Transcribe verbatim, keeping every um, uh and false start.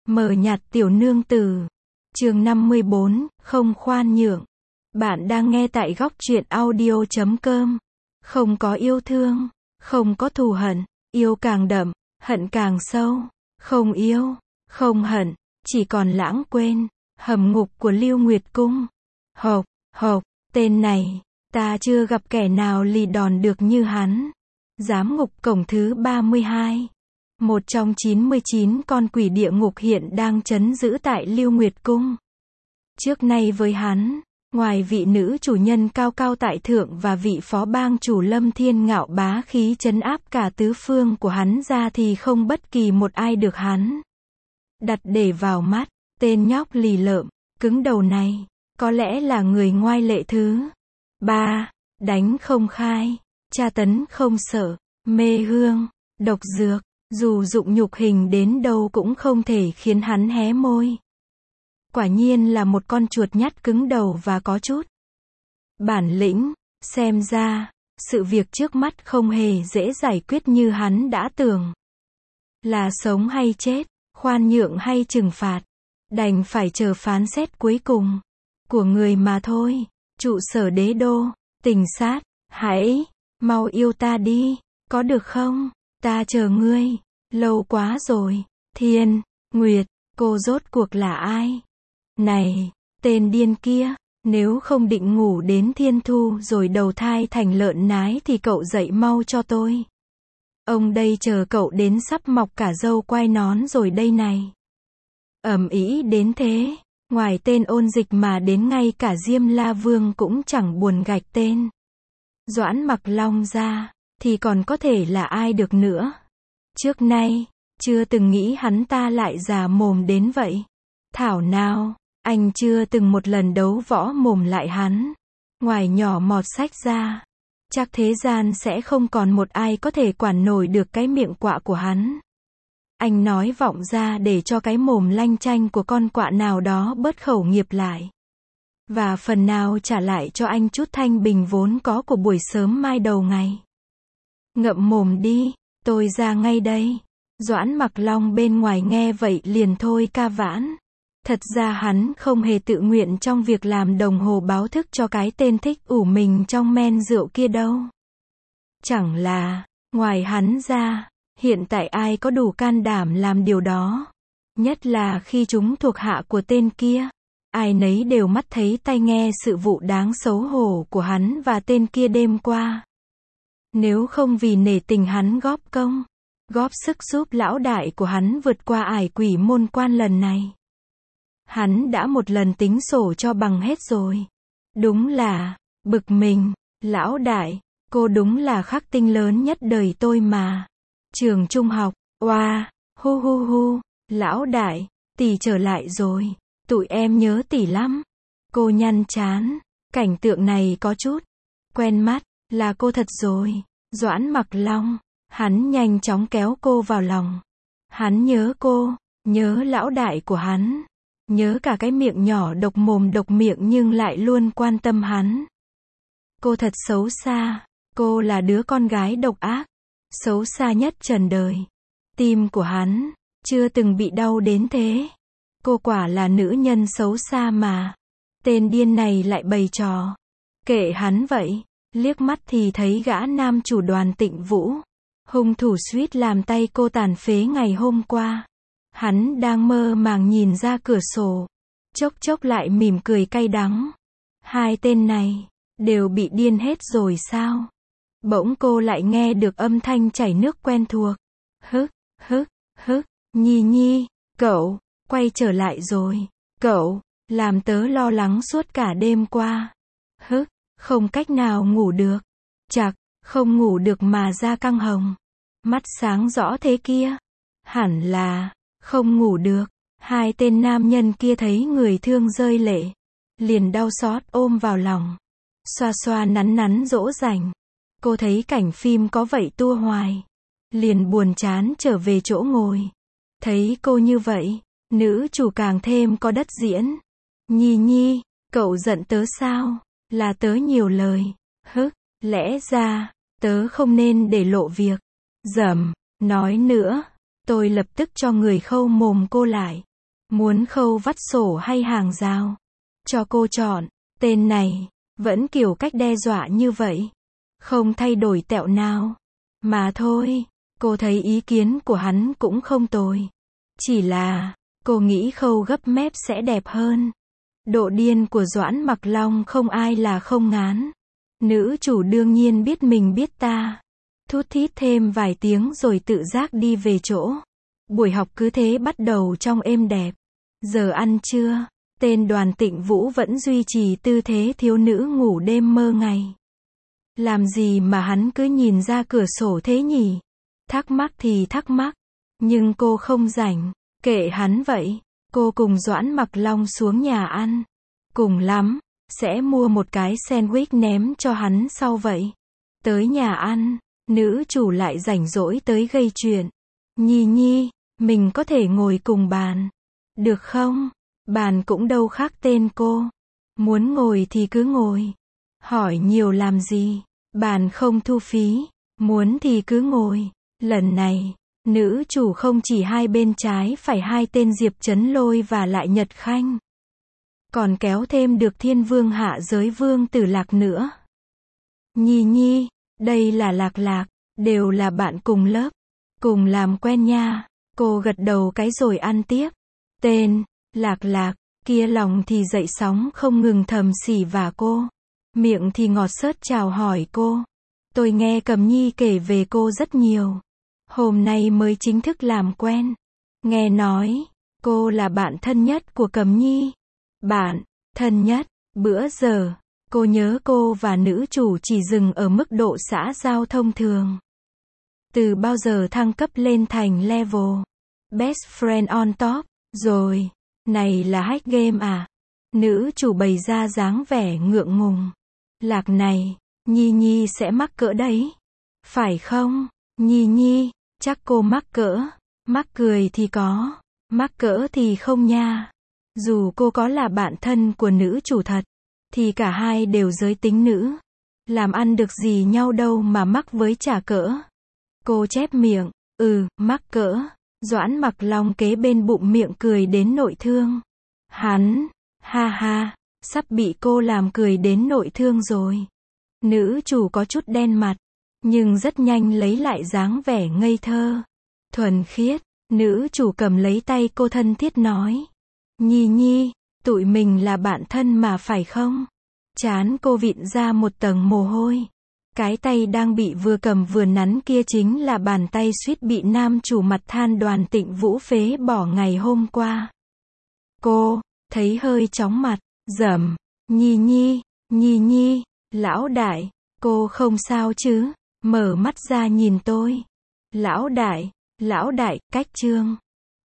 Mờ nhạt tiểu nương tử. Chương năm mươi bốn, không khoan nhượng. Bạn đang nghe tại góc truyện audio chấm com. Không có yêu thương, không có thù hận, yêu càng đậm, hận càng sâu. Không yêu, không hận, chỉ còn lãng quên. Hầm ngục của Lưu Nguyệt Cung. Hộc, hộc, tên này, ta chưa gặp kẻ nào lì đòn được như hắn. Giám ngục cổng thứ ba mươi hai. Một trong chín mươi chín con quỷ địa ngục hiện đang trấn giữ tại Lưu Nguyệt Cung. Trước nay với hắn, ngoài vị nữ chủ nhân cao cao tại thượng và vị phó bang chủ Lâm Thiên Ngạo bá khí trấn áp cả tứ phương của hắn ra thì không bất kỳ một ai được hắn đặt để vào mắt. Tên nhóc lì lợm, cứng đầu này, có lẽ là người ngoai lệ thứ ba, đánh không khai, tra tấn không sợ, mê hương, độc dược, dù dụng nhục hình đến đâu cũng không thể khiến hắn hé môi. Quả nhiên là một con chuột nhắt cứng đầu và có chút bản lĩnh. Xem ra, sự việc trước mắt không hề dễ giải quyết như hắn đã tưởng. Là sống hay chết, khoan nhượng hay trừng phạt, đành phải chờ phán xét cuối cùng của người mà thôi. Trụ sở đế đô, tình sát, hãy mau yêu ta đi, có được không? Ta chờ ngươi lâu quá rồi. Thiên Nguyệt, cô rốt cuộc là ai? Này, tên điên kia, nếu không định ngủ đến thiên thu rồi đầu thai thành lợn nái thì cậu dậy mau cho tôi. Ông đây chờ cậu đến sắp mọc cả râu quai nón rồi đây này. Ầm ĩ đến thế, ngoài tên Ôn Dịch mà đến ngay cả Diêm La Vương cũng chẳng buồn gạch tên Doãn Mặc Long ra, thì còn có thể là ai được nữa. Trước nay, chưa từng nghĩ hắn ta lại già mồm đến vậy. Thảo nào, anh chưa từng một lần đấu võ mồm lại hắn. Ngoài nhỏ mọt sách ra, chắc thế gian sẽ không còn một ai có thể quản nổi được cái miệng quạ của hắn. Anh nói vọng ra để cho cái mồm lanh chanh của con quạ nào đó bớt khẩu nghiệp lại. Và phần nào trả lại cho anh chút thanh bình vốn có của buổi sớm mai đầu ngày. Ngậm mồm đi, tôi ra ngay đây. Doãn Mặc Long bên ngoài nghe vậy liền thôi ca vãn. Thật ra hắn không hề tự nguyện trong việc làm đồng hồ báo thức cho cái tên thích ủ mình trong men rượu kia đâu. Chẳng là, ngoài hắn ra, hiện tại ai có đủ can đảm làm điều đó. Nhất là khi chúng thuộc hạ của tên kia. Ai nấy đều mắt thấy tai nghe sự vụ đáng xấu hổ của hắn và tên kia đêm qua. Nếu không vì nể tình hắn góp công, góp sức giúp lão đại của hắn vượt qua ải quỷ môn quan lần này, hắn đã một lần tính sổ cho bằng hết rồi. Đúng là, bực mình, lão đại, cô đúng là khắc tinh lớn nhất đời tôi mà. Trường trung học, oa, hu hu hu, lão đại, tỷ trở lại rồi, tụi em nhớ tỷ lắm. Cô nhăn trán, cảnh tượng này có chút quen mắt, là cô thật rồi. Doãn Mặc Long, hắn nhanh chóng kéo cô vào lòng. Hắn nhớ cô, nhớ lão đại của hắn. Nhớ cả cái miệng nhỏ độc mồm độc miệng nhưng lại luôn quan tâm hắn. Cô thật xấu xa, cô là đứa con gái độc ác, xấu xa nhất trần đời. Tim của hắn chưa từng bị đau đến thế. Cô quả là nữ nhân xấu xa mà. Tên điên này lại bày trò. Kệ hắn vậy. Liếc mắt thì thấy gã nam chủ Đoàn Tịnh Vũ, hung thủ suýt làm tay cô tàn phế ngày hôm qua. Hắn đang mơ màng nhìn ra cửa sổ, chốc chốc lại mỉm cười cay đắng. Hai tên này đều bị điên hết rồi sao? Bỗng cô lại nghe được âm thanh chảy nước quen thuộc. Hức, hức, hức, Nhi Nhi, cậu quay trở lại rồi. Cậu làm tớ lo lắng suốt cả đêm qua. Hức, không cách nào ngủ được. Chạc, không ngủ được mà da căng hồng, mắt sáng rõ thế kia. Hẳn là không ngủ được. Hai tên nam nhân kia thấy người thương rơi lệ, liền đau xót ôm vào lòng, xoa xoa nắn nắn dỗ dành. Cô thấy cảnh phim có vậy tua hoài, liền buồn chán trở về chỗ ngồi. Thấy cô như vậy, nữ chủ càng thêm có đất diễn. Nhi Nhi, cậu giận tớ sao? Là tớ nhiều lời. Hức, lẽ ra tớ không nên để lộ việc. Dầm, nói nữa, tôi lập tức cho người khâu mồm cô lại. Muốn khâu vắt sổ hay hàng rào? Cho cô chọn. Tên này, vẫn kiểu cách đe dọa như vậy. Không thay đổi tẹo nào. Mà thôi, cô thấy ý kiến của hắn cũng không tồi. Chỉ là, cô nghĩ khâu gấp mép sẽ đẹp hơn. Độ điên của Doãn Mặc Long không ai là không ngán. Nữ chủ đương nhiên biết mình biết ta. Thút thít thêm vài tiếng rồi tự giác đi về chỗ. Buổi học cứ thế bắt đầu trong êm đẹp. Giờ ăn trưa, tên Đoàn Tịnh Vũ vẫn duy trì tư thế thiếu nữ ngủ đêm mơ ngày. Làm gì mà hắn cứ nhìn ra cửa sổ thế nhỉ? Thắc mắc thì thắc mắc, nhưng cô không rảnh, kệ hắn vậy. Cô cùng Doãn Mặc Long xuống nhà ăn. Cùng lắm, sẽ mua một cái sandwich ném cho hắn sau vậy. Tới nhà ăn, nữ chủ lại rảnh rỗi tới gây chuyện. Nhi Nhi, mình có thể ngồi cùng bàn. Được không? Bàn cũng đâu khác tên cô. Muốn ngồi thì cứ ngồi. Hỏi nhiều làm gì? Bàn không thu phí. Muốn thì cứ ngồi. Lần này, nữ chủ không chỉ hai bên trái phải hai tên Diệp Chấn Lôi và lại Nhật Khanh. Còn kéo thêm được Thiên Vương Hạ Giới Vương Tử Lạc nữa. Nhi Nhi, đây là Lạc Lạc, đều là bạn cùng lớp. Cùng làm quen nha. Cô gật đầu cái rồi ăn tiếp. Tên, Lạc Lạc, kia lòng thì dậy sóng không ngừng thầm xỉ vả cô. Miệng thì ngọt xớt chào hỏi cô. Tôi nghe Cầm Nhi kể về cô rất nhiều. Hôm nay mới chính thức làm quen. Nghe nói, cô là bạn thân nhất của Cầm Nhi. Bạn, thân nhất, bữa giờ, cô nhớ cô và nữ chủ chỉ dừng ở mức độ xã giao thông thường. Từ bao giờ thăng cấp lên thành level Best Friend on Top, rồi, này là hack game à? Nữ chủ bày ra dáng vẻ ngượng ngùng. Lạc này, Nhi Nhi sẽ mắc cỡ đấy. Phải không? Nhi Nhi, chắc cô mắc cỡ. Mắc cười thì có, mắc cỡ thì không nha. Dù cô có là bạn thân của nữ chủ thật, thì cả hai đều giới tính nữ. Làm ăn được gì nhau đâu mà mắc với chả cỡ. Cô chép miệng, ừ, mắc cỡ. Doãn Mặc Long kế bên bụng miệng cười đến nội thương. Hắn, ha ha, sắp bị cô làm cười đến nội thương rồi. Nữ chủ có chút đen mặt, nhưng rất nhanh lấy lại dáng vẻ ngây thơ, thuần khiết. Nữ chủ cầm lấy tay cô thân thiết nói. Nhi Nhi, tụi mình là bạn thân mà phải không? Trán cô vịn ra một tầng mồ hôi. Cái tay đang bị vừa cầm vừa nắn kia chính là bàn tay suýt bị nam chủ mặt than Đoàn Tịnh Vũ phế bỏ ngày hôm qua. Cô, thấy hơi chóng mặt, dầm. Nhi Nhi, Nhi Nhi, lão đại, cô không sao chứ? Mở mắt ra nhìn tôi. Lão đại, lão đại, cách chương.